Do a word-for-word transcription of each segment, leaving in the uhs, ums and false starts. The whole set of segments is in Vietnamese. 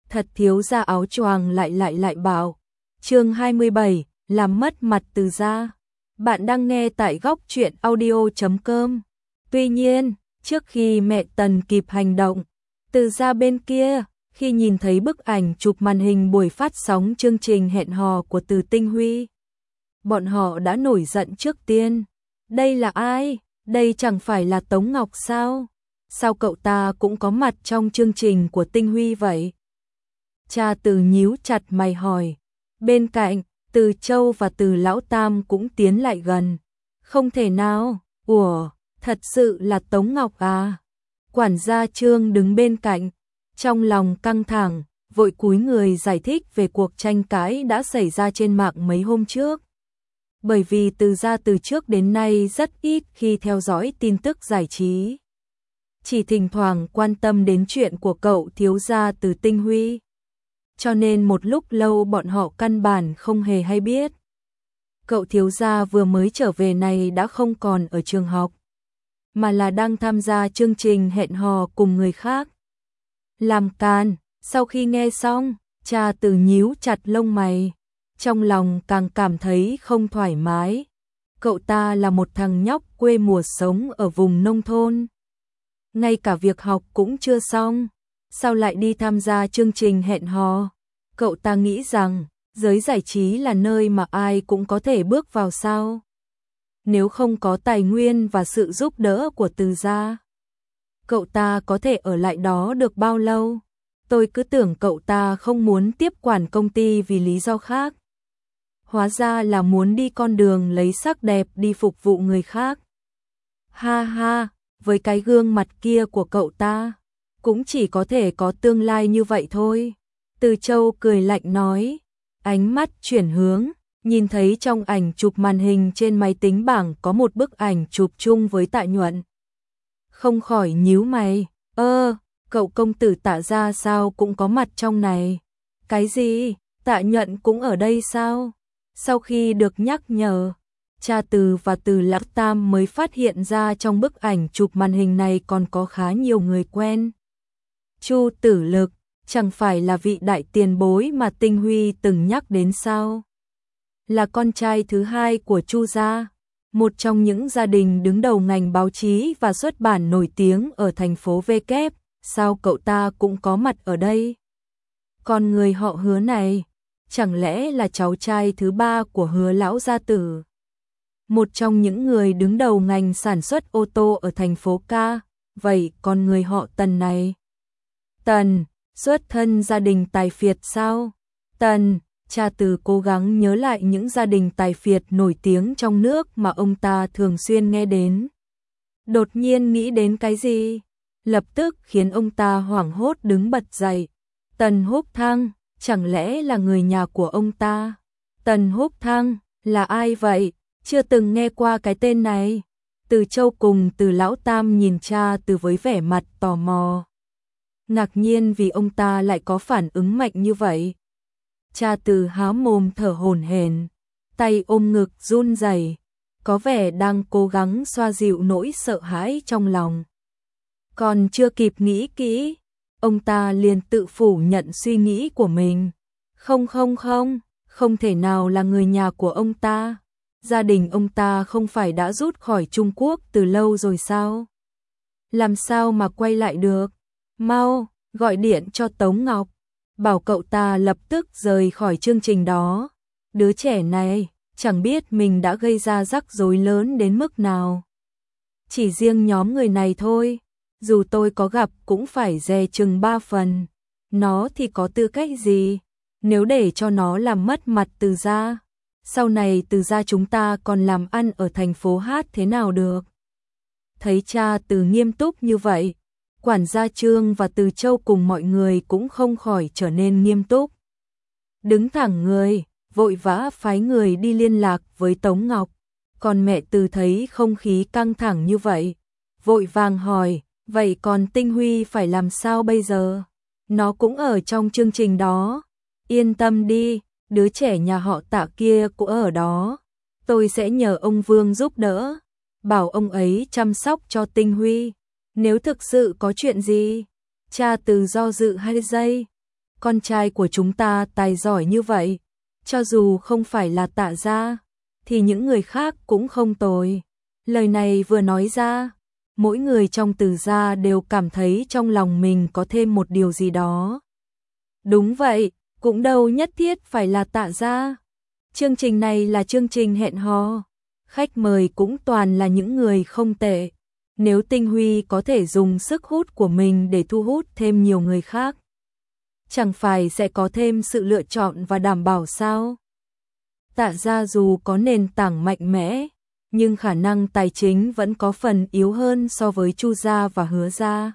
thật thiếu gia áo choàng lại lại lại bảo. Chương hai mươi bảy, làm mất mặt Từ gia. Bạn đang nghe tại góc truyện audio chấm com. Tuy nhiên, trước khi mẹ Tần kịp hành động, Từ gia bên kia, khi nhìn thấy bức ảnh chụp màn hình buổi phát sóng chương trình hẹn hò của Từ Tinh Huy, bọn họ đã nổi giận trước tiên. Đây là ai? Đây chẳng phải là Tống Ngọc sao? Sao cậu ta cũng có mặt trong chương trình của Tinh Huy vậy? Cha Từ nhíu chặt mày hỏi. Bên cạnh, Từ Châu và Từ Lão Tam cũng tiến lại gần. Không thể nào, ủa, thật sự là Tống Ngọc à? Quản gia Trương đứng bên cạnh, trong lòng căng thẳng, vội cúi người giải thích về cuộc tranh cãi đã xảy ra trên mạng mấy hôm trước. Bởi vì Từ gia từ trước đến nay rất ít khi theo dõi tin tức giải trí, chỉ thỉnh thoảng quan tâm đến chuyện của cậu thiếu gia Từ Tinh Huy. Cho nên một lúc lâu bọn họ căn bản không hề hay biết. Cậu thiếu gia vừa mới trở về này đã không còn ở trường học, mà là đang tham gia chương trình hẹn hò cùng người khác. Làm càn, sau khi nghe xong, cha Từ nhíu chặt lông mày, trong lòng càng cảm thấy không thoải mái. Cậu ta là một thằng nhóc quê mùa sống ở vùng nông thôn, ngay cả việc học cũng chưa xong, sao lại đi tham gia chương trình hẹn hò? Cậu ta nghĩ rằng giới giải trí là nơi mà ai cũng có thể bước vào sao? Nếu không có tài nguyên và sự giúp đỡ của Từ gia, cậu ta có thể ở lại đó được bao lâu? Tôi cứ tưởng cậu ta không muốn tiếp quản công ty vì lý do khác. Hóa ra là muốn đi con đường lấy sắc đẹp đi phục vụ người khác. Ha ha, với cái gương mặt kia của cậu ta, cũng chỉ có thể có tương lai như vậy thôi. Từ Châu cười lạnh nói, ánh mắt chuyển hướng, nhìn thấy trong ảnh chụp màn hình trên máy tính bảng có một bức ảnh chụp chung với Tạ Nhuận. Không khỏi nhíu mày, ơ, cậu công tử Tạ gia sao cũng có mặt trong này? Cái gì? Tạ Nhuận cũng ở đây sao? Sau khi được nhắc nhở, cha Từ và Từ Lão Tam mới phát hiện ra trong bức ảnh chụp màn hình này còn có khá nhiều người quen. Chu Tử Lực, chẳng phải là vị đại tiền bối mà Tinh Huy từng nhắc đến sao? Là con trai thứ hai của Chu gia, một trong những gia đình đứng đầu ngành báo chí và xuất bản nổi tiếng ở thành phố V Kép, sao cậu ta cũng có mặt ở đây? Còn người họ Hứa này, chẳng lẽ là cháu trai thứ ba của Hứa lão gia tử, một trong những người đứng đầu ngành sản xuất ô tô ở thành phố Ca? Vậy còn người họ Tần này? Tần, xuất thân gia đình tài phiệt sao? Tần, cha Từ cố gắng nhớ lại những gia đình tài phiệt nổi tiếng trong nước mà ông ta thường xuyên nghe đến. Đột nhiên nghĩ đến cái gì, lập tức khiến ông ta hoảng hốt đứng bật dậy. Tần Húc Thăng, chẳng lẽ là người nhà của ông ta? Tần Húc Thăng, là ai vậy? Chưa từng nghe qua cái tên này. Từ Châu cùng Từ Lão Tam nhìn cha Từ với vẻ mặt tò mò, ngạc nhiên vì ông ta lại có phản ứng mạnh như vậy. Cha Từ há mồm thở hổn hển, tay ôm ngực run rẩy, có vẻ đang cố gắng xoa dịu nỗi sợ hãi trong lòng. Còn chưa kịp nghĩ kỹ, ông ta liền tự phủ nhận suy nghĩ của mình. Không không không, không thể nào là người nhà của ông ta. Gia đình ông ta không phải đã rút khỏi Trung Quốc từ lâu rồi sao? Làm sao mà quay lại được? Mau, gọi điện cho Tống Ngọc, bảo cậu ta lập tức rời khỏi chương trình đó. Đứa trẻ này, chẳng biết mình đã gây ra rắc rối lớn đến mức nào. Chỉ riêng nhóm người này thôi, dù tôi có gặp cũng phải dè chừng ba phần. Nó thì có tư cách gì? Nếu để cho nó làm mất mặt Từ gia, sau này Từ gia chúng ta còn làm ăn ở thành phố Hát thế nào được? Thấy cha Từ nghiêm túc như vậy, quản gia Trương và Từ Châu cùng mọi người cũng không khỏi trở nên nghiêm túc. Đứng thẳng người, vội vã phái người đi liên lạc với Tống Ngọc. Còn mẹ Từ thấy không khí căng thẳng như vậy, vội vàng hỏi, vậy còn Tinh Huy phải làm sao bây giờ? Nó cũng ở trong chương trình đó. Yên tâm đi, đứa trẻ nhà họ Tạ kia cũng ở đó. Tôi sẽ nhờ ông Vương giúp đỡ, bảo ông ấy chăm sóc cho Tinh Huy. Nếu thực sự có chuyện gì, cha Từ do dự hai giây, con trai của chúng ta tài giỏi như vậy, cho dù không phải là Tạ gia, thì những người khác cũng không tồi. Lời này vừa nói ra, mỗi người trong Từ gia đều cảm thấy trong lòng mình có thêm một điều gì đó. Đúng vậy, cũng đâu nhất thiết phải là Tạ gia. Chương trình này là chương trình hẹn hò, khách mời cũng toàn là những người không tệ. Nếu Tinh Huy có thể dùng sức hút của mình để thu hút thêm nhiều người khác, chẳng phải sẽ có thêm sự lựa chọn và đảm bảo sao? Tạ gia dù có nền tảng mạnh mẽ, nhưng khả năng tài chính vẫn có phần yếu hơn so với Chu gia và Hứa gia.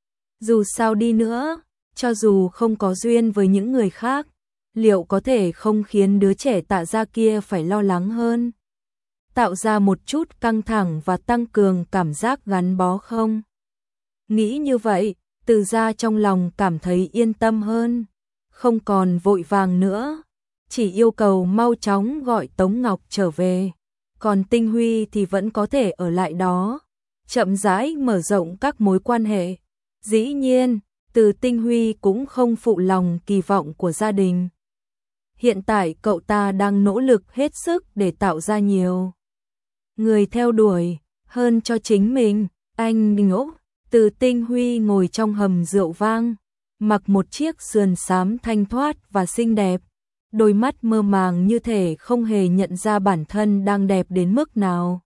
Dù sao đi nữa, cho dù không có duyên với những người khác, liệu có thể không khiến đứa trẻ Tạ gia kia phải lo lắng hơn, tạo ra một chút căng thẳng và tăng cường cảm giác gắn bó không? Nghĩ như vậy, Từ gia trong lòng cảm thấy yên tâm hơn, không còn vội vàng nữa, chỉ yêu cầu mau chóng gọi Tống Ngọc trở về, còn Tinh Huy thì vẫn có thể ở lại đó, chậm rãi mở rộng các mối quan hệ. Dĩ nhiên, Từ Tinh Huy cũng không phụ lòng kỳ vọng của gia đình. Hiện tại cậu ta đang nỗ lực hết sức để tạo ra nhiều người theo đuổi hơn cho chính mình. Anh ngốc. Từ Tinh Huy ngồi trong hầm rượu vang, mặc một chiếc sườn xám thanh thoát và xinh đẹp, đôi mắt mơ màng như thể không hề nhận ra bản thân đang đẹp đến mức nào.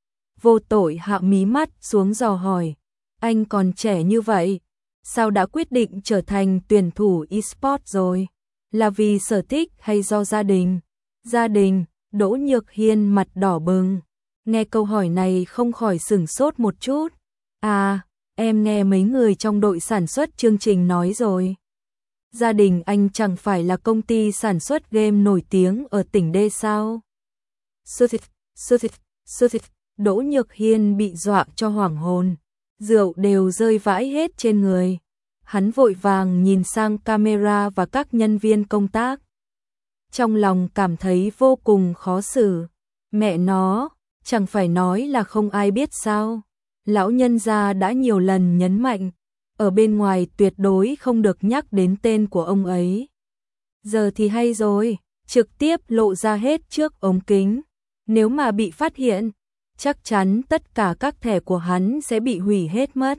Vô Tội hạ mí mắt xuống dò hỏi, anh còn trẻ như vậy, sao đã quyết định trở thành tuyển thủ e-sport rồi? Là vì sở thích hay do gia đình? Gia đình, Đỗ Nhược Hiên mặt đỏ bừng, nghe câu hỏi này không khỏi sửng sốt một chút. À, em nghe mấy người trong đội sản xuất chương trình nói rồi. Gia đình anh chẳng phải là công ty sản xuất game nổi tiếng ở tỉnh D sao? Sơ thịt, sơ thịt, sơ thịt, Đỗ Nhược Hiên bị dọa cho hoảng hồn, rượu đều rơi vãi hết trên người. Hắn vội vàng nhìn sang camera và các nhân viên công tác. Trong lòng cảm thấy vô cùng khó xử. Mẹ nó, chẳng phải nói là không ai biết sao? Lão nhân gia đã nhiều lần nhấn mạnh, ở bên ngoài tuyệt đối không được nhắc đến tên của ông ấy. Giờ thì hay rồi, trực tiếp lộ ra hết trước ống kính. Nếu mà bị phát hiện, chắc chắn tất cả các thẻ của hắn sẽ bị hủy hết mất.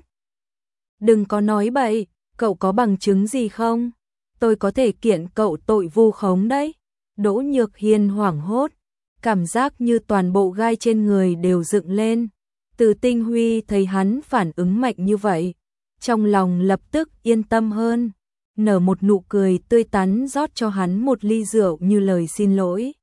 Đừng có nói bậy, cậu có bằng chứng gì không? Tôi có thể kiện cậu tội vu khống đấy. Đỗ Nhược Hiên hoảng hốt, cảm giác như toàn bộ gai trên người đều dựng lên. Từ Tinh Huy thấy hắn phản ứng mạnh như vậy, trong lòng lập tức yên tâm hơn, nở một nụ cười tươi tắn rót cho hắn một ly rượu như lời xin lỗi.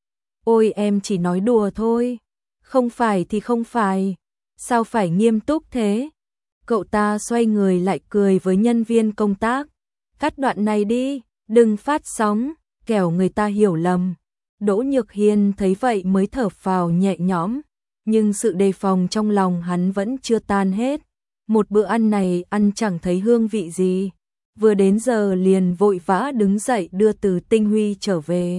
Ôi em chỉ nói đùa thôi, không phải thì không phải, sao phải nghiêm túc thế? Cậu ta xoay người lại cười với nhân viên công tác, cắt đoạn này đi, đừng phát sóng, kẻo người ta hiểu lầm. Đỗ Nhược Hiên thấy vậy mới thở phào nhẹ nhõm, nhưng sự đề phòng trong lòng hắn vẫn chưa tan hết. Một bữa ăn này ăn chẳng thấy hương vị gì, vừa đến giờ liền vội vã đứng dậy đưa Từ Tinh Huy trở về.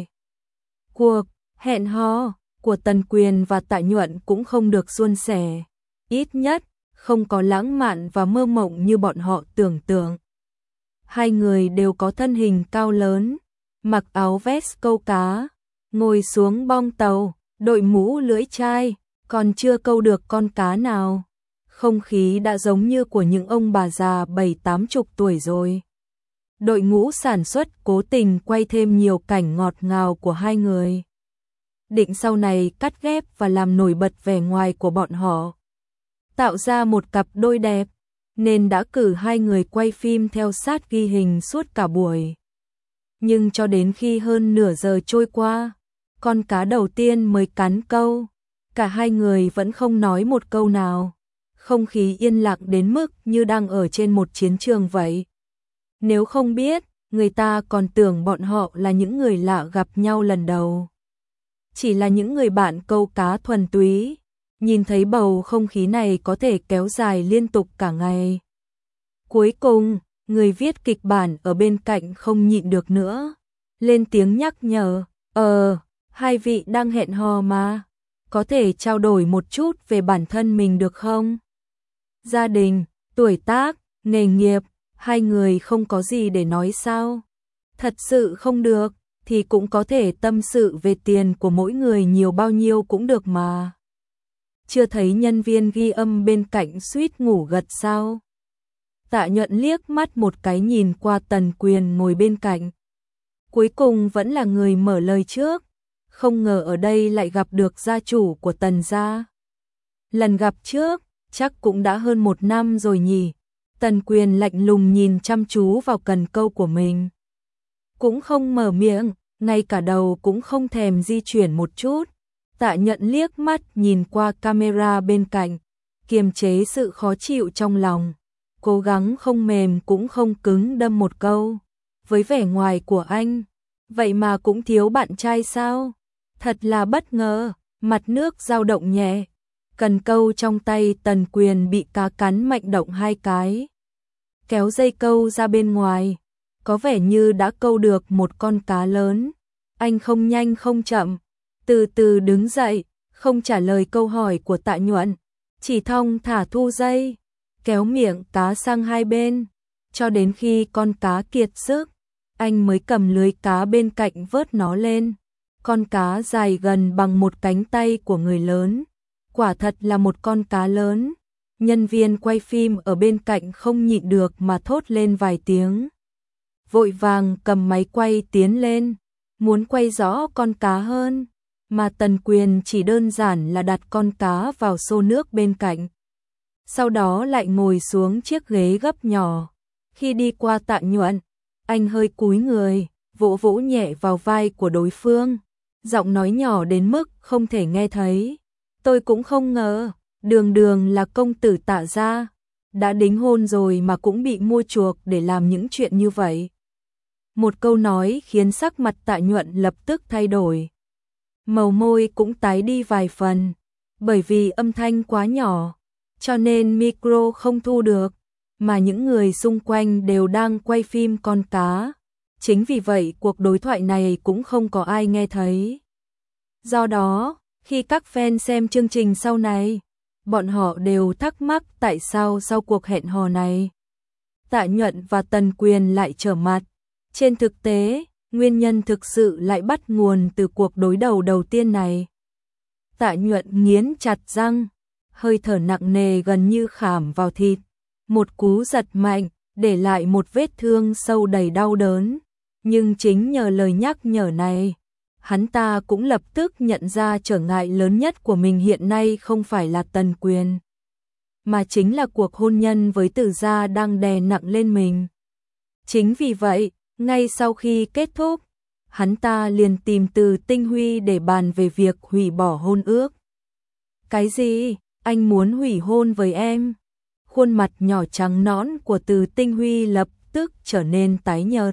Cuộc hẹn hò của Tần Quyền và Tạ Nhuận cũng không được suôn sẻ, ít nhất không có lãng mạn và mơ mộng như bọn họ tưởng tượng. Hai người đều có thân hình cao lớn, mặc áo vest câu cá, ngồi xuống bong tàu, đội mũ lưỡi chai, còn chưa câu được con cá nào. Không khí đã giống như của những ông bà già bảy tám chục tuổi rồi. Đội ngũ sản xuất cố tình quay thêm nhiều cảnh ngọt ngào của hai người, định sau này cắt ghép và làm nổi bật vẻ ngoài của bọn họ, tạo ra một cặp đôi đẹp, nên đã cử hai người quay phim theo sát ghi hình suốt cả buổi. Nhưng cho đến khi hơn nửa giờ trôi qua, con cá đầu tiên mới cắn câu, cả hai người vẫn không nói một câu nào. Không khí yên lặng đến mức như đang ở trên một chiến trường vậy. Nếu không biết, người ta còn tưởng bọn họ là những người lạ gặp nhau lần đầu. Chỉ là những người bạn câu cá thuần túy, nhìn thấy bầu không khí này có thể kéo dài liên tục cả ngày. Cuối cùng, người viết kịch bản ở bên cạnh không nhịn được nữa, lên tiếng nhắc nhở, ờ, hai vị đang hẹn hò mà, có thể trao đổi một chút về bản thân mình được không? Gia đình, tuổi tác, nghề nghiệp, hai người không có gì để nói sao? Thật sự không được, thì cũng có thể tâm sự về tiền của mỗi người nhiều bao nhiêu cũng được mà. Chưa thấy nhân viên ghi âm bên cạnh suýt ngủ gật sao? Tạ Nhuận liếc mắt một cái nhìn qua Tần Quyền ngồi bên cạnh. Cuối cùng vẫn là người mở lời trước, không ngờ ở đây lại gặp được gia chủ của Tần gia. Lần gặp trước, chắc cũng đã hơn một năm rồi nhỉ. Tần Quyền lạnh lùng nhìn chăm chú vào cần câu của mình. Cũng không mở miệng, ngay cả đầu cũng không thèm di chuyển một chút. Tạ Nhuận liếc mắt nhìn qua camera bên cạnh, kiềm chế sự khó chịu trong lòng, cố gắng không mềm cũng không cứng đâm một câu. Với vẻ ngoài của anh, vậy mà cũng thiếu bạn trai sao? Thật là bất ngờ, mặt nước dao động nhẹ. Cần câu trong tay Tần Quyền bị cá cắn mạnh động hai cái. Kéo dây câu ra bên ngoài, có vẻ như đã câu được một con cá lớn. Anh không nhanh không chậm, từ từ đứng dậy, không trả lời câu hỏi của Tạ Nhuận, chỉ thong thả thu dây, kéo miệng cá sang hai bên, cho đến khi con cá kiệt sức, anh mới cầm lưới cá bên cạnh vớt nó lên. Con cá dài gần bằng một cánh tay của người lớn, quả thật là một con cá lớn. Nhân viên quay phim ở bên cạnh không nhịn được mà thốt lên vài tiếng. Vội vàng cầm máy quay tiến lên, muốn quay rõ con cá hơn, mà Tần Quyền chỉ đơn giản là đặt con cá vào xô nước bên cạnh. Sau đó lại ngồi xuống chiếc ghế gấp nhỏ. Khi đi qua Tạ Nhuận, anh hơi cúi người, vỗ vỗ nhẹ vào vai của đối phương, giọng nói nhỏ đến mức không thể nghe thấy. Tôi cũng không ngờ, đường đường là công tử Tạ gia, đã đính hôn rồi mà cũng bị mua chuộc để làm những chuyện như vậy. Một câu nói khiến sắc mặt Tạ Nhuận lập tức thay đổi. Màu môi cũng tái đi vài phần, bởi vì âm thanh quá nhỏ, cho nên micro không thu được, mà những người xung quanh đều đang quay phim con cá. Chính vì vậy cuộc đối thoại này cũng không có ai nghe thấy. Do đó, khi các fan xem chương trình sau này, bọn họ đều thắc mắc tại sao sau cuộc hẹn hò này, Tạ Nhuận và Tần Quyền lại trở mặt. Trên thực tế, nguyên nhân thực sự lại bắt nguồn từ cuộc đối đầu đầu tiên này. Tạ Nhuận nghiến chặt răng, hơi thở nặng nề gần như khảm vào thịt. Một cú giật mạnh, để lại một vết thương sâu đầy đau đớn. Nhưng chính nhờ lời nhắc nhở này, hắn ta cũng lập tức nhận ra trở ngại lớn nhất của mình hiện nay không phải là Tần Quyền, mà chính là cuộc hôn nhân với Từ gia đang đè nặng lên mình. Chính vì vậy, ngay sau khi kết thúc, hắn ta liền tìm Từ Tinh Huy để bàn về việc hủy bỏ hôn ước. Cái gì? Anh muốn hủy hôn với em? Khuôn mặt nhỏ trắng nõn của Từ Tinh Huy lập tức trở nên tái nhợt.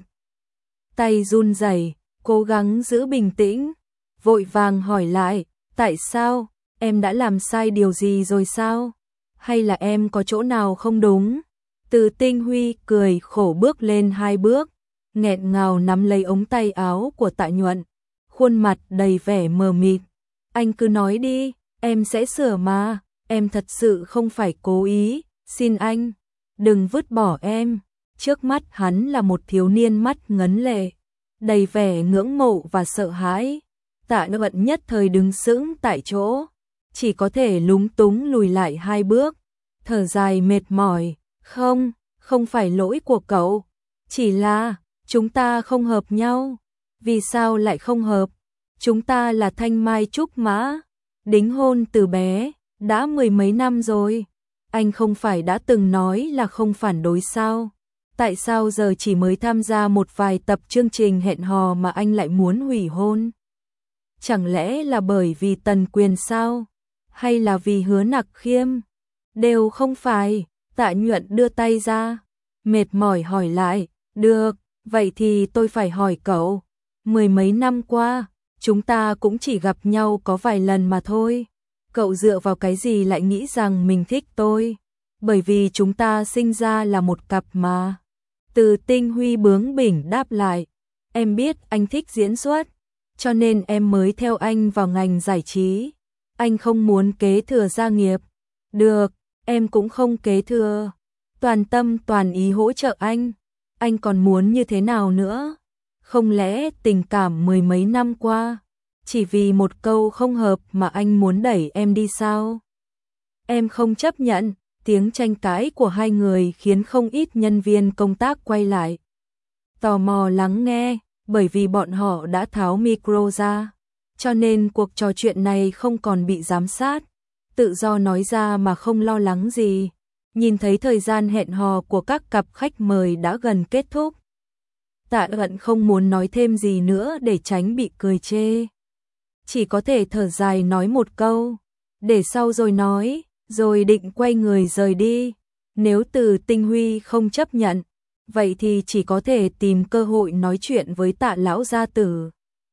Tay run rẩy, cố gắng giữ bình tĩnh, vội vàng hỏi lại, tại sao? Em đã làm sai điều gì rồi sao? Hay là em có chỗ nào không đúng? Từ Tinh Huy cười khổ bước lên hai bước, nghẹn ngào nắm lấy ống tay áo của Tạ Nhuận, khuôn mặt đầy vẻ mờ mịt. Anh cứ nói đi, em sẽ sửa mà, em thật sự không phải cố ý, xin anh, đừng vứt bỏ em. Trước mắt hắn là một thiếu niên mắt ngấn lệ, đầy vẻ ngưỡng mộ và sợ hãi. Tạ Nhuận nhất thời đứng sững tại chỗ, chỉ có thể lúng túng lùi lại hai bước, thở dài mệt mỏi. Không, không phải lỗi của cậu, chỉ là chúng ta không hợp nhau. Vì sao lại không hợp? Chúng ta là thanh mai trúc mã, đính hôn từ bé, đã mười mấy năm rồi. Anh không phải đã từng nói là không phản đối sao? Tại sao giờ chỉ mới tham gia một vài tập chương trình hẹn hò mà anh lại muốn hủy hôn? Chẳng lẽ là bởi vì Tần Quyền sao? Hay là vì Hứa Nặc Khiêm? Đều không phải. Tạ Nhuận đưa tay ra, mệt mỏi hỏi lại, được, vậy thì tôi phải hỏi cậu, mười mấy năm qua, chúng ta cũng chỉ gặp nhau có vài lần mà thôi, cậu dựa vào cái gì lại nghĩ rằng mình thích tôi? Bởi vì chúng ta sinh ra là một cặp mà. Từ Tinh Huy bướng bỉnh đáp lại, em biết anh thích diễn xuất, cho nên em mới theo anh vào ngành giải trí. Anh không muốn kế thừa gia nghiệp. Được, em cũng không kế thừa. Toàn tâm toàn ý hỗ trợ anh. Anh còn muốn như thế nào nữa? Không lẽ tình cảm mười mấy năm qua, chỉ vì một câu không hợp mà anh muốn đẩy em đi sao? Em không chấp nhận. Tiếng tranh cãi của hai người khiến không ít nhân viên công tác quay lại. Tò mò lắng nghe, bởi vì bọn họ đã tháo micro ra. Cho nên cuộc trò chuyện này không còn bị giám sát. Tự do nói ra mà không lo lắng gì. Nhìn thấy thời gian hẹn hò của các cặp khách mời đã gần kết thúc. Tạ Ẩn không muốn nói thêm gì nữa để tránh bị cười chê. Chỉ có thể thở dài nói một câu, để sau rồi nói, rồi định quay người rời đi. Nếu Từ Tinh Huy không chấp nhận, vậy thì chỉ có thể tìm cơ hội nói chuyện với Tạ lão gia tử.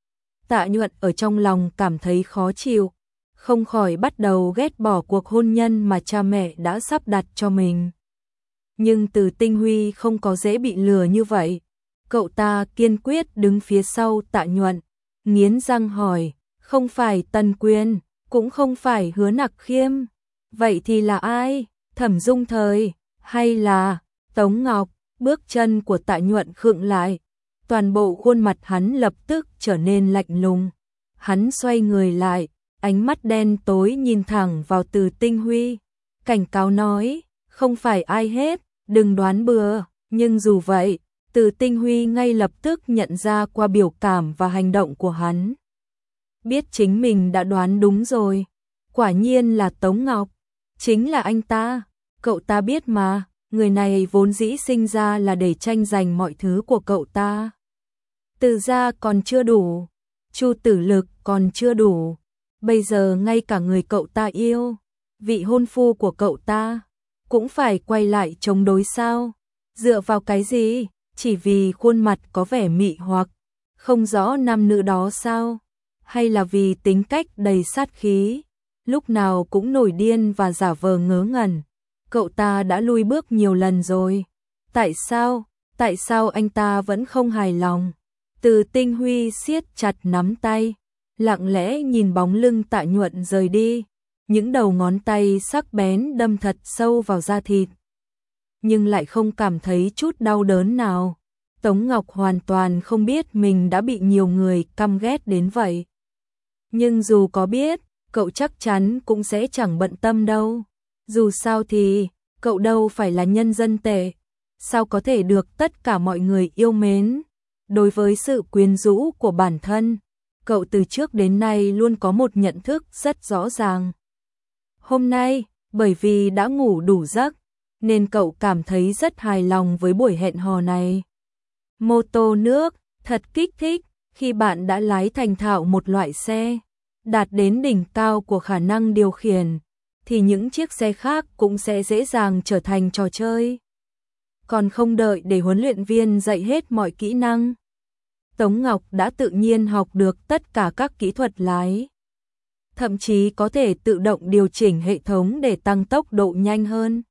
Tạ Nhuận ở trong lòng cảm thấy khó chịu, không khỏi bắt đầu ghét bỏ cuộc hôn nhân mà cha mẹ đã sắp đặt cho mình. Nhưng Từ Tinh Huy không có dễ bị lừa như vậy. Cậu ta kiên quyết đứng phía sau Tạ Nhuận, nghiến răng hỏi, không phải Tần Quyền, cũng không phải Hứa Nặc Khiêm. Vậy thì là ai? Thẩm Dung Thời, hay là Tống Ngọc? Bước chân của Tạ Nhuận khựng lại, toàn bộ khuôn mặt hắn lập tức trở nên lạnh lùng. Hắn xoay người lại, ánh mắt đen tối nhìn thẳng vào Từ Tinh Huy, cảnh cáo nói, không phải ai hết, đừng đoán bừa. Nhưng dù vậy, Từ Tinh Huy ngay lập tức nhận ra qua biểu cảm và hành động của hắn. Biết chính mình đã đoán đúng rồi, quả nhiên là Tống Ngọc, chính là anh ta. Cậu ta biết mà, người này vốn dĩ sinh ra là để tranh giành mọi thứ của cậu ta. Từ gia còn chưa đủ, Chu Tử Lực còn chưa đủ, bây giờ ngay cả người cậu ta yêu, vị hôn phu của cậu ta, cũng phải quay lại chống đối sao? Dựa vào cái gì? Chỉ vì khuôn mặt có vẻ mị hoặc, không rõ nam nữ đó sao? Hay là vì tính cách đầy sát khí, lúc nào cũng nổi điên và giả vờ ngớ ngẩn? Cậu ta đã lui bước nhiều lần rồi. Tại sao? Tại sao anh ta vẫn không hài lòng? Từ Tinh Huy siết chặt nắm tay, lặng lẽ nhìn bóng lưng Tạ Nhuận rời đi. Những đầu ngón tay sắc bén đâm thật sâu vào da thịt, nhưng lại không cảm thấy chút đau đớn nào. Tống Ngọc hoàn toàn không biết mình đã bị nhiều người căm ghét đến vậy. Nhưng dù có biết, cậu chắc chắn cũng sẽ chẳng bận tâm đâu. Dù sao thì, cậu đâu phải là nhân dân tệ, sao có thể được tất cả mọi người yêu mến. Đối với sự quyến rũ của bản thân, cậu từ trước đến nay luôn có một nhận thức rất rõ ràng. Hôm nay, bởi vì đã ngủ đủ giấc, nên cậu cảm thấy rất hài lòng với buổi hẹn hò này. Mô tô nước, thật kích thích, khi bạn đã lái thành thạo một loại xe, đạt đến đỉnh cao của khả năng điều khiển, thì những chiếc xe khác cũng sẽ dễ dàng trở thành trò chơi. Còn không đợi để huấn luyện viên dạy hết mọi kỹ năng, Tống Ngọc đã tự nhiên học được tất cả các kỹ thuật lái. Thậm chí có thể tự động điều chỉnh hệ thống để tăng tốc độ nhanh hơn.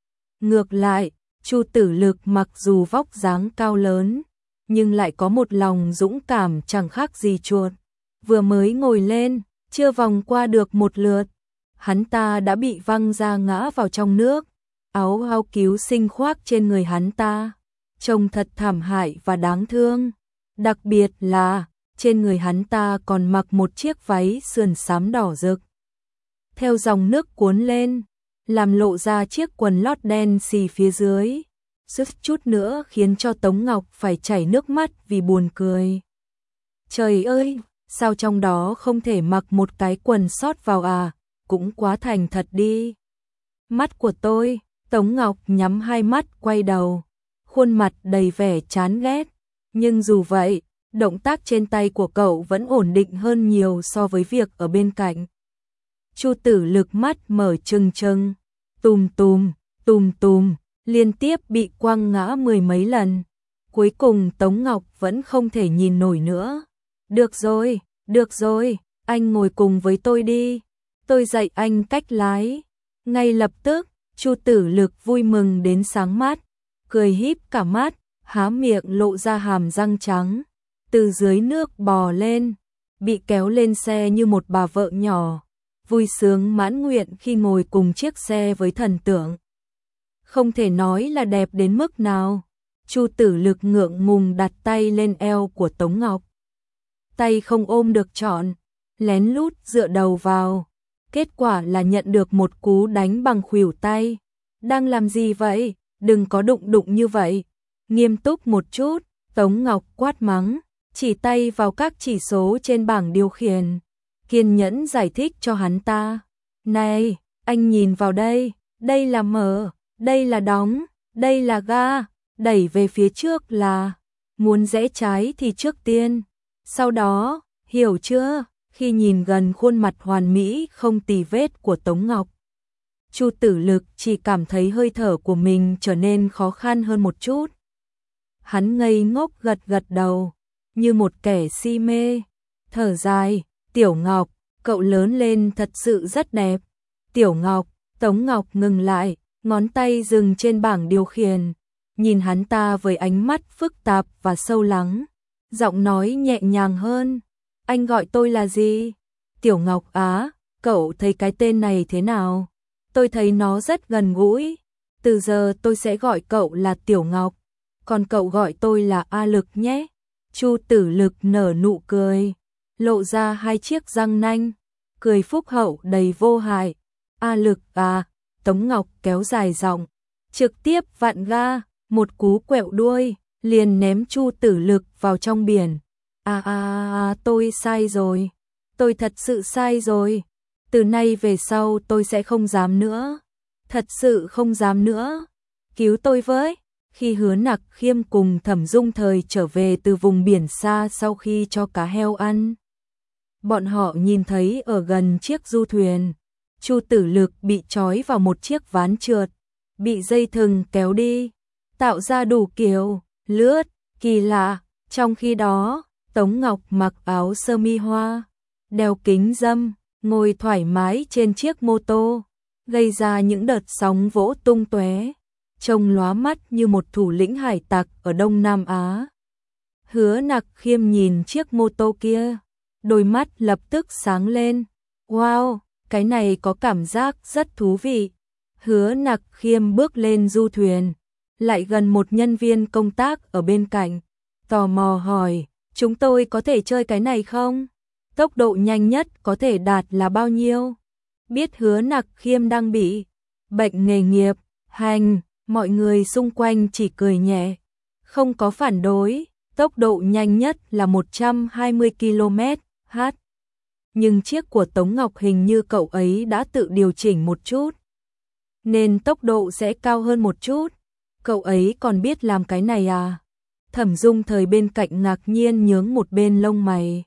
Ngược lại, Chu Tử Lực mặc dù vóc dáng cao lớn, nhưng lại có một lòng dũng cảm chẳng khác gì chuột. Vừa mới ngồi lên, chưa vòng qua được một lượt, hắn ta đã bị văng ra ngã vào trong nước. Áo phao cứu sinh khoác trên người hắn ta, trông thật thảm hại và đáng thương. Đặc biệt là, trên người hắn ta còn mặc một chiếc váy sườn xám đỏ rực. Theo dòng nước cuốn lên, làm lộ ra chiếc quần lót đen xì phía dưới, suýt chút nữa khiến cho Tống Ngọc phải chảy nước mắt vì buồn cười. Trời ơi, sao trong đó không thể mặc một cái quần sót vào à, cũng quá thành thật đi. Mắt của tôi, Tống Ngọc nhắm hai mắt quay đầu, khuôn mặt đầy vẻ chán ghét. Nhưng dù vậy, động tác trên tay của cậu vẫn ổn định hơn nhiều so với việc ở bên cạnh. Chu Tử Lực mắt mở trừng trừng, tùm tùm, tùm tùm, liên tiếp bị quăng ngã mười mấy lần. Cuối cùng Tống Ngọc vẫn không thể nhìn nổi nữa. Được rồi, được rồi, anh ngồi cùng với tôi đi, tôi dạy anh cách lái. Ngay lập tức, Chu Tử Lực vui mừng đến sáng mắt, cười híp cả mắt, há miệng lộ ra hàm răng trắng, từ dưới nước bò lên, bị kéo lên xe như một bà vợ nhỏ, vui sướng mãn nguyện khi ngồi cùng chiếc xe với thần tượng. Không thể nói là đẹp đến mức nào. Chu Tử Lực ngượng ngùng đặt tay lên eo của Tống Ngọc. Tay không ôm được trọn, lén lút dựa đầu vào. Kết quả là nhận được một cú đánh bằng khuỷu tay. Đang làm gì vậy? Đừng có đụng đụng như vậy. Nghiêm túc một chút, Tống Ngọc quát mắng, chỉ tay vào các chỉ số trên bảng điều khiển. Kiên nhẫn giải thích cho hắn ta. Này, anh nhìn vào đây, đây là mở, đây là đóng, đây là ga, đẩy về phía trước là, muốn rẽ trái thì trước tiên. Sau đó, hiểu chưa? Khi nhìn gần khuôn mặt hoàn mỹ không tì vết của Tống Ngọc, Chu Tử Lực chỉ cảm thấy hơi thở của mình trở nên khó khăn hơn một chút. Hắn ngây ngốc gật gật đầu, như một kẻ si mê, thở dài, Tiểu Ngọc, cậu lớn lên thật sự rất đẹp. Tiểu Ngọc, Tống Ngọc ngừng lại, ngón tay dừng trên bảng điều khiển, nhìn hắn ta với ánh mắt phức tạp và sâu lắng, giọng nói nhẹ nhàng hơn. Anh gọi tôi là gì? Tiểu Ngọc á, cậu thấy cái tên này thế nào? Tôi thấy nó rất gần gũi. Từ giờ tôi sẽ gọi cậu là Tiểu Ngọc, còn cậu gọi tôi là A Lực nhé. Chu Tử Lực nở nụ cười, lộ ra hai chiếc răng nanh, cười phúc hậu đầy vô hại. A Lực à, Tống Ngọc kéo dài giọng, trực tiếp vặn ga, một cú quẹo đuôi, liền ném Chu Tử Lực vào trong biển. À à à, tôi sai rồi, tôi thật sự sai rồi, từ nay về sau tôi sẽ không dám nữa, thật sự không dám nữa, cứu tôi với. Khi Hứa Nặc Khiêm cùng Thẩm Dung Thời trở về từ vùng biển xa sau khi cho cá heo ăn, bọn họ nhìn thấy ở gần chiếc du thuyền, Chu Tử Lực bị trói vào một chiếc ván trượt, bị dây thừng kéo đi, tạo ra đủ kiểu lướt kỳ lạ. Trong khi đó, Tống Ngọc mặc áo sơ mi hoa, đeo kính râm, ngồi thoải mái trên chiếc mô tô, gây ra những đợt sóng vỗ tung tóe, trông lóa mắt như một thủ lĩnh hải tặc ở Đông Nam Á. Hứa Nặc Khiêm nhìn chiếc mô tô kia, đôi mắt lập tức sáng lên. Wow, cái này có cảm giác rất thú vị. Hứa Nặc Khiêm bước lên du thuyền, lại gần một nhân viên công tác ở bên cạnh, tò mò hỏi, chúng tôi có thể chơi cái này không? Tốc độ nhanh nhất có thể đạt là bao nhiêu? Biết Hứa Nặc Khiêm đang bị bệnh nghề nghiệp, hành, mọi người xung quanh chỉ cười nhẹ, không có phản đối. Tốc độ nhanh nhất là một trăm hai mươi ki lô mét trên giờ. Nhưng chiếc của Tống Ngọc hình như cậu ấy đã tự điều chỉnh một chút, nên tốc độ sẽ cao hơn một chút. Cậu ấy còn biết làm cái này à? Thẩm Dung Thời bên cạnh ngạc nhiên nhướng một bên lông mày,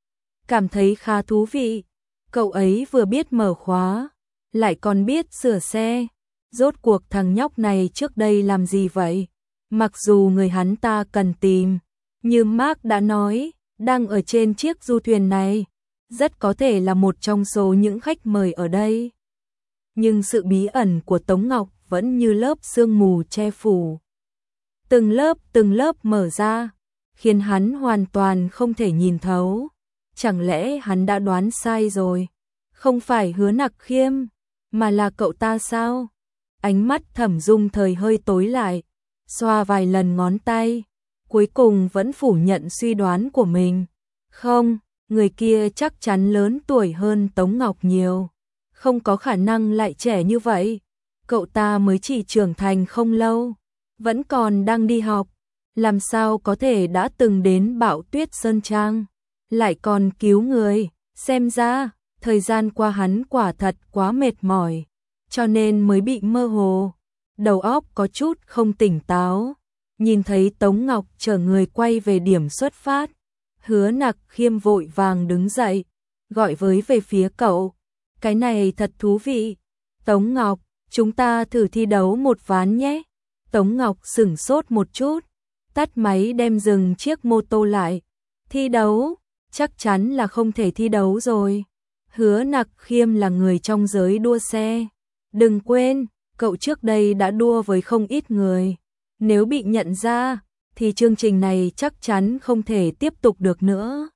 cảm thấy khá thú vị. Cậu ấy vừa biết mở khóa, lại còn biết sửa xe. Rốt cuộc thằng nhóc này trước đây làm gì vậy? Mặc dù người hắn ta cần tìm, như Mark đã nói, đang ở trên chiếc du thuyền này, rất có thể là một trong số những khách mời ở đây. Nhưng sự bí ẩn của Tống Ngọc vẫn như lớp sương mù che phủ. Từng lớp từng lớp mở ra, khiến hắn hoàn toàn không thể nhìn thấu. Chẳng lẽ hắn đã đoán sai rồi? Không phải Hứa Nặc Khiêm, mà là cậu ta sao? Ánh mắt Thẩm Dung Thời hơi tối lại, xoa vài lần ngón tay, cuối cùng vẫn phủ nhận suy đoán của mình. Không, người kia chắc chắn lớn tuổi hơn Tống Ngọc nhiều, không có khả năng lại trẻ như vậy. Cậu ta mới chỉ trưởng thành không lâu, vẫn còn đang đi học, làm sao có thể đã từng đến Bão Tuyết Sơn Trang, lại còn cứu người. Xem ra, thời gian qua hắn quả thật quá mệt mỏi, cho nên mới bị mơ hồ, đầu óc có chút không tỉnh táo. Nhìn thấy Tống Ngọc chở người quay về điểm xuất phát, Hứa Nặc Khiêm vội vàng đứng dậy, gọi với về phía cậu. Cái này thật thú vị. Tống Ngọc, chúng ta thử thi đấu một ván nhé. Tống Ngọc sửng sốt một chút, tắt máy đem dừng chiếc mô tô lại. Thi đấu? Chắc chắn là không thể thi đấu rồi. Hứa Nặc Khiêm là người trong giới đua xe. Đừng quên, cậu trước đây đã đua với không ít người. Nếu bị nhận ra, thì chương trình này chắc chắn không thể tiếp tục được nữa.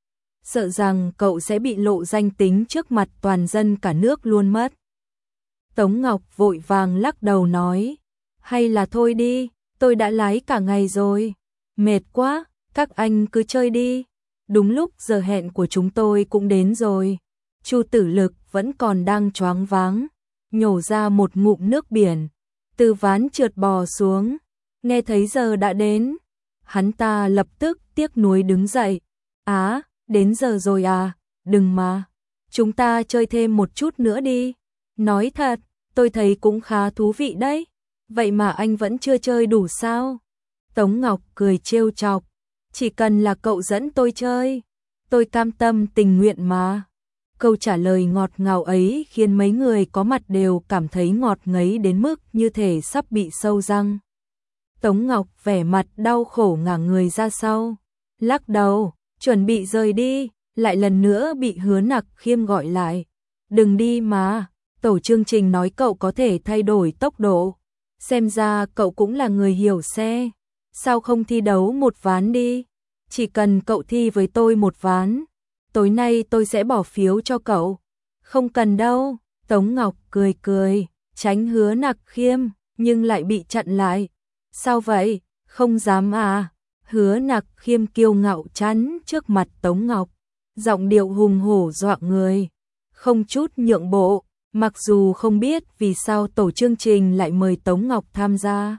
Sợ rằng cậu sẽ bị lộ danh tính trước mặt toàn dân cả nước luôn mất. Tống Ngọc vội vàng lắc đầu nói, hay là thôi đi, tôi đã lái cả ngày rồi, mệt quá, các anh cứ chơi đi. Đúng lúc giờ hẹn của chúng tôi cũng đến rồi. Chu Tử Lực vẫn còn đang choáng váng, nhổ ra một ngụm nước biển, từ ván trượt bò xuống, nghe thấy giờ đã đến. Hắn ta lập tức tiếc nuối đứng dậy. Á, đến giờ rồi à, đừng mà, chúng ta chơi thêm một chút nữa đi. Nói thật, tôi thấy cũng khá thú vị đấy. Vậy mà anh vẫn chưa chơi đủ sao? Tống Ngọc cười trêu chọc. Chỉ cần là cậu dẫn tôi chơi, tôi cam tâm tình nguyện mà. Câu trả lời ngọt ngào ấy khiến mấy người có mặt đều cảm thấy ngọt ngấy đến mức như thể sắp bị sâu răng. Tống Ngọc vẻ mặt đau khổ ngả người ra sau, lắc đầu, chuẩn bị rời đi, lại lần nữa bị Hứa Nặc Khiêm gọi lại. Đừng đi mà, tổ chương trình nói cậu có thể thay đổi tốc độ. Xem ra cậu cũng là người hiểu xe. Sao không thi đấu một ván đi? Chỉ cần cậu thi với tôi một ván, tối nay tôi sẽ bỏ phiếu cho cậu. Không cần đâu, Tống Ngọc cười cười, tránh Hứa Nặc Khiêm, nhưng lại bị chặn lại. Sao vậy? Không dám à? Hứa Nặc Khiêm kiêu ngạo chắn trước mặt Tống Ngọc, giọng điệu hùng hổ dọa người, không chút nhượng bộ. Mặc dù không biết vì sao tổ chương trình lại mời Tống Ngọc tham gia,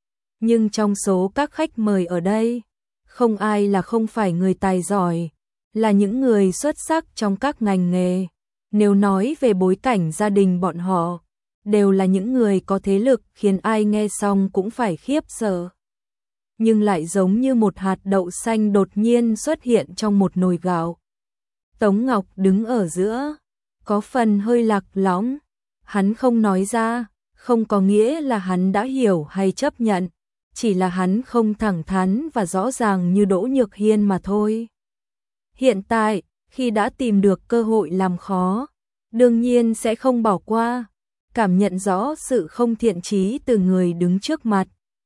nhưng trong số các khách mời ở đây, không ai là không phải người tài giỏi, là những người xuất sắc trong các ngành nghề. Nếu nói về bối cảnh gia đình bọn họ, đều là những người có thế lực khiến ai nghe xong cũng phải khiếp sợ. Nhưng lại giống như một hạt đậu xanh đột nhiên xuất hiện trong một nồi gạo. Tống Ngọc đứng ở giữa, có phần hơi lạc lõng. Hắn không nói ra, không có nghĩa là hắn đã hiểu hay chấp nhận, chỉ là hắn không thẳng thắn và rõ ràng như Đỗ Nhược Hiên mà thôi. Hiện tại, khi đã tìm được cơ hội làm khó, đương nhiên sẽ không bỏ qua, cảm nhận rõ sự không thiện chí từ người đứng trước mặt.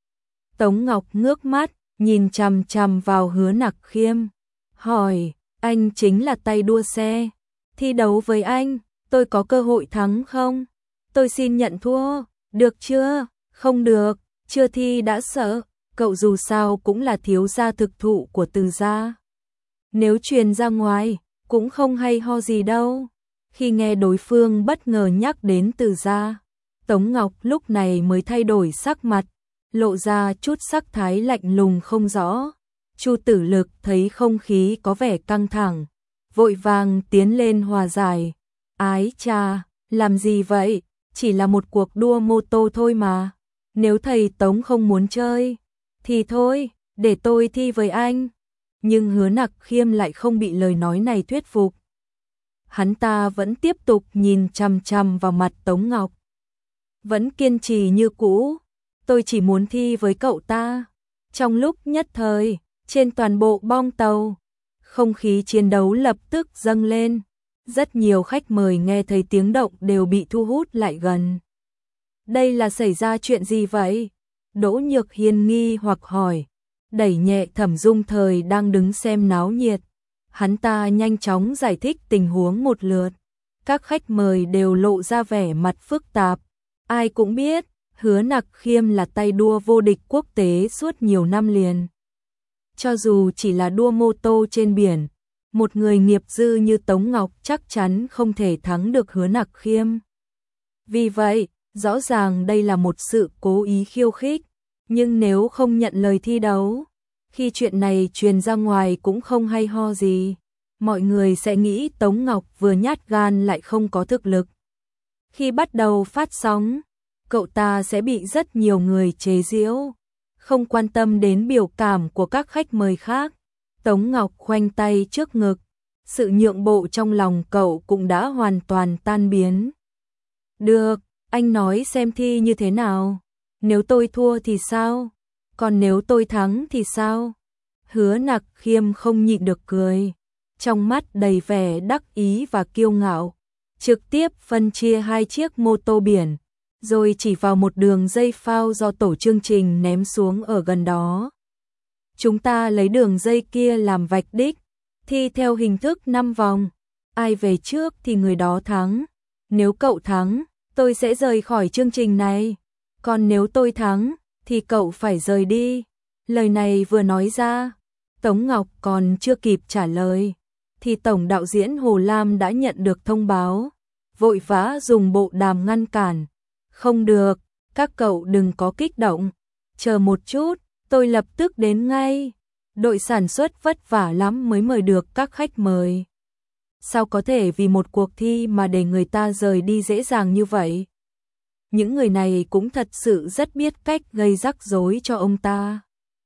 Tống Ngọc ngước mắt, nhìn chằm chằm vào Hứa Nặc Khiêm, hỏi, anh chính là tay đua xe, thi đấu với anh, tôi có cơ hội thắng không? Tôi xin nhận thua, được chưa? Không được, chưa thi đã sợ, cậu dù sao cũng là thiếu gia thực thụ của Từ gia. Nếu truyền ra ngoài, cũng không hay ho gì đâu. Khi nghe đối phương bất ngờ nhắc đến Từ gia, Tống Ngọc lúc này mới thay đổi sắc mặt, lộ ra chút sắc thái lạnh lùng không rõ. Chu Tử Lực thấy không khí có vẻ căng thẳng, vội vàng tiến lên hòa giải. Ái cha, làm gì vậy? Chỉ là một cuộc đua mô tô thôi mà. Nếu thầy Tống không muốn chơi, thì thôi, để tôi thi với anh. Nhưng Hứa Nặc Khiêm lại không bị lời nói này thuyết phục. Hắn ta vẫn tiếp tục nhìn chằm chằm vào mặt Tống Ngọc, vẫn kiên trì như cũ. Tôi chỉ muốn thi với cậu ta. Trong lúc nhất thời, trên toàn bộ bong tàu, không khí chiến đấu lập tức dâng lên. Rất nhiều khách mời nghe thấy tiếng động đều bị thu hút lại gần. Đây là xảy ra chuyện gì vậy? Đỗ Nhược Hiên nghi hoặc hỏi, đẩy nhẹ Thẩm Dung Thời đang đứng xem náo nhiệt. Hắn ta nhanh chóng giải thích tình huống một lượt. Các khách mời đều lộ ra vẻ mặt phức tạp. Ai cũng biết, Hứa Nặc Khiêm là tay đua vô địch quốc tế suốt nhiều năm liền. Cho dù chỉ là đua mô tô trên biển, một người nghiệp dư như Tống Ngọc chắc chắn không thể thắng được Hứa Nặc Khiêm. Vì vậy, rõ ràng đây là một sự cố ý khiêu khích. Nhưng nếu không nhận lời thi đấu, khi chuyện này truyền ra ngoài cũng không hay ho gì. Mọi người sẽ nghĩ Tống Ngọc vừa nhát gan lại không có thực lực. Khi bắt đầu phát sóng, cậu ta sẽ bị rất nhiều người chế giễu. Không quan tâm đến biểu cảm của các khách mời khác, Tống Ngọc khoanh tay trước ngực. Sự nhượng bộ trong lòng cậu cũng đã hoàn toàn tan biến. Được, anh nói xem thi như thế nào. Nếu tôi thua thì sao? Còn nếu tôi thắng thì sao? Hứa Nặc Khiêm không nhịn được cười, trong mắt đầy vẻ đắc ý và kiêu ngạo. Trực tiếp phân chia hai chiếc mô tô biển, rồi chỉ vào một đường dây phao do tổ chương trình ném xuống ở gần đó. Chúng ta lấy đường dây kia làm vạch đích, thi theo hình thức năm vòng. Ai về trước thì người đó thắng. Nếu cậu thắng, tôi sẽ rời khỏi chương trình này. Còn nếu tôi thắng, thì cậu phải rời đi. Lời này vừa nói ra, Tống Ngọc còn chưa kịp trả lời, thì tổng đạo diễn Hồ Lam đã nhận được thông báo, vội vã dùng bộ đàm ngăn cản. Không được, các cậu đừng có kích động, chờ một chút, tôi lập tức đến ngay. Đội sản xuất vất vả lắm mới mời được các khách mời. Sao có thể vì một cuộc thi mà để người ta rời đi dễ dàng như vậy? Những người này cũng thật sự rất biết cách gây rắc rối cho ông ta.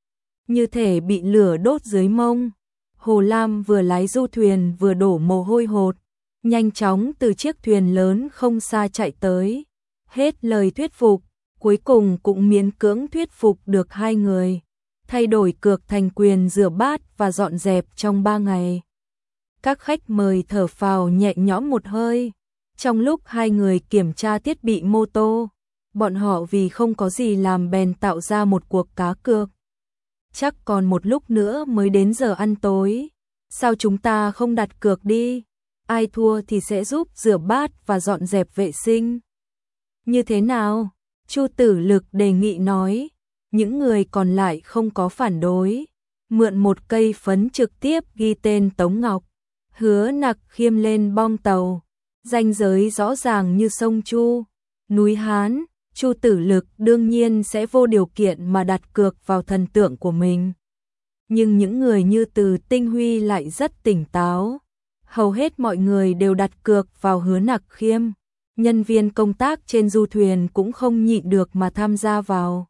Như thể bị lửa đốt dưới mông. Hồ Lam vừa lái du thuyền vừa đổ mồ hôi hột, nhanh chóng từ chiếc thuyền lớn không xa chạy tới. Hết lời thuyết phục, cuối cùng cũng miễn cưỡng thuyết phục được hai người, thay đổi cược thành quyền rửa bát và dọn dẹp trong ba ngày. Các khách mời thở phào nhẹ nhõm một hơi. Trong lúc hai người kiểm tra thiết bị mô tô, bọn họ vì không có gì làm bèn tạo ra một cuộc cá cược. Chắc còn một lúc nữa mới đến giờ ăn tối. Sao chúng ta không đặt cược đi? Ai thua thì sẽ giúp rửa bát và dọn dẹp vệ sinh. Như thế nào? Chu Tử Lực đề nghị nói. Những người còn lại không có phản đối. Mượn một cây phấn trực tiếp ghi tên Tống Ngọc, Hứa Nặc Khiêm lên bong tàu. Ranh giới rõ ràng như sông Chu, núi Hán. Chu Tử Lực đương nhiên sẽ vô điều kiện mà đặt cược vào thần tượng của mình. Nhưng những người như Từ Tinh Huy lại rất tỉnh táo. Hầu hết mọi người đều đặt cược vào Hứa Nặc Khiêm. Nhân viên công tác trên du thuyền cũng không nhịn được mà tham gia vào.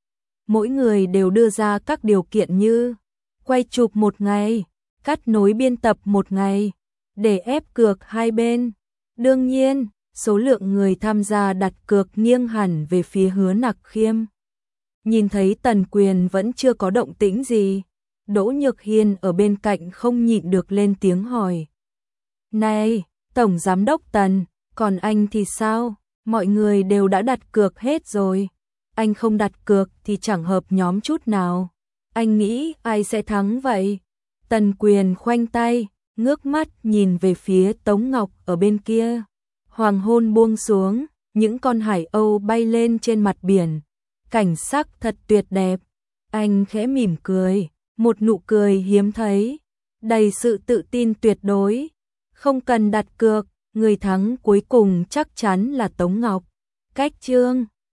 Mỗi người đều đưa ra các điều kiện như quay chụp một ngày, cắt nối biên tập một ngày, để ép cược hai bên. Đương nhiên, số lượng người tham gia đặt cược nghiêng hẳn về phía Hứa Nặc Khiêm. Nhìn thấy Tần Quyền vẫn chưa có động tĩnh gì, Đỗ Nhược Hiên ở bên cạnh không nhịn được lên tiếng hỏi. Này, Tổng Giám đốc Tần, còn anh thì sao? Mọi người đều đã đặt cược hết rồi. Anh không đặt cược thì chẳng hợp nhóm chút nào. Anh nghĩ ai sẽ thắng vậy? Tần Quyền khoanh tay, ngước mắt nhìn về phía Tống Ngọc ở bên kia. Hoàng hôn buông xuống, những con hải âu bay lên trên mặt biển. Cảnh sắc thật tuyệt đẹp. Anh khẽ mỉm cười, một nụ cười hiếm thấy, đầy sự tự tin tuyệt đối. Không cần đặt cược, người thắng cuối cùng chắc chắn là Tống Ngọc. Cách chương